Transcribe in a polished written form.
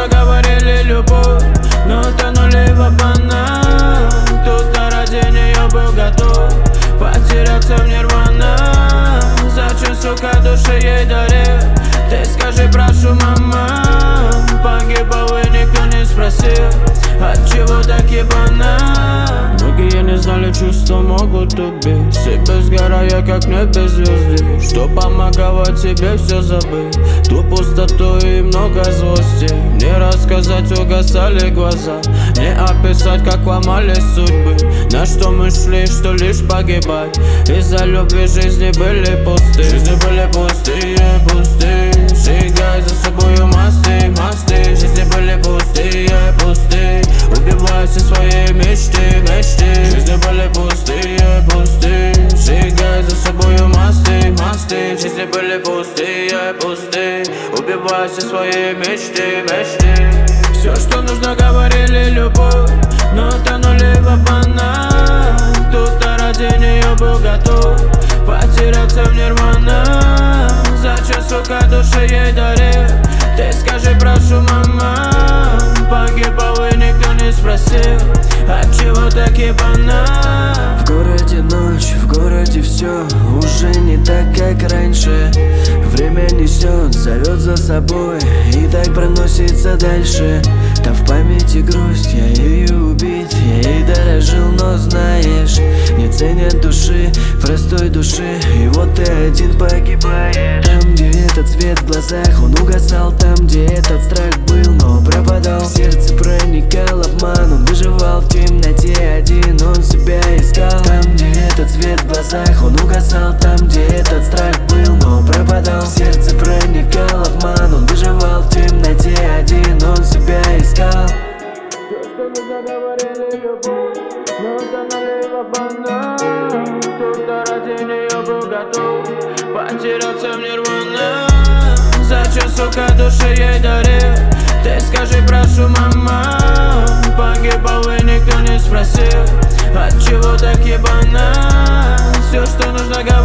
говорили любовь, но тонули в обманах. Кто-то ради нее был готов потеряться в нирванах. Зачем, сука, души ей дарил? Ты скажи, прошу, мама. Погибал и никто не спросил, отчего так ебано. Многие не знали, чувства могут убить. Себя сгорая, как в небе звезды. Что помогало тебе все забыть? Ту пустоту и много злости. Не рассказать, угасали глаза. Не описать, как ломались судьбы. На что мы шли, что лишь погибать. Из-за любви жизни были пустые. Жизни были пустые, пустые. Сжигай за собою мосты, мосты. Жизни были пустые, пустые. Убивай все свои мечты, мечты. Жизни были пустые, пустые. Сжигай за собою мосты, мосты. Жизни были пустые, пустые. Убивай все свои мечты, мечты. Все, что нужно, говорили любовь, но тонули в обманах. Кто-то ради нее был готов потеряться в нирванах. Зачем, сука, души ей дарил? Ты скажи, прошу, мама. Погибал и никто не спросил, отчего так ебано. В городе ночь, в городе все уже не так, как раньше. Время несет, зовет за собой и так проносится дальше. Там в памяти грусть, я ее убить, я ей дорожил, но знаешь, не ценят души, простой души, и вот ты один погибаешь. Там, где этот свет в глазах, он угасал, там, где этот страх был, но пропадал. В сердце проникал обман, он выживал в темноте один, он себя искал. Там, где этот свет в глазах, он угасал, там, где этот страх был, но пропадал. В сердце проникал обман, он выживал в темноте один, он себя искал. Все, что нужно, говорили любовь, но тонули в обманах. Кто-то ради нее был готов потеряться в нирванах. Зачем, сука, души ей дарил? Ты скажи, прошу, мама. Погибал и никто не спросил, отчего так ебано. Все, что нужно, говорили.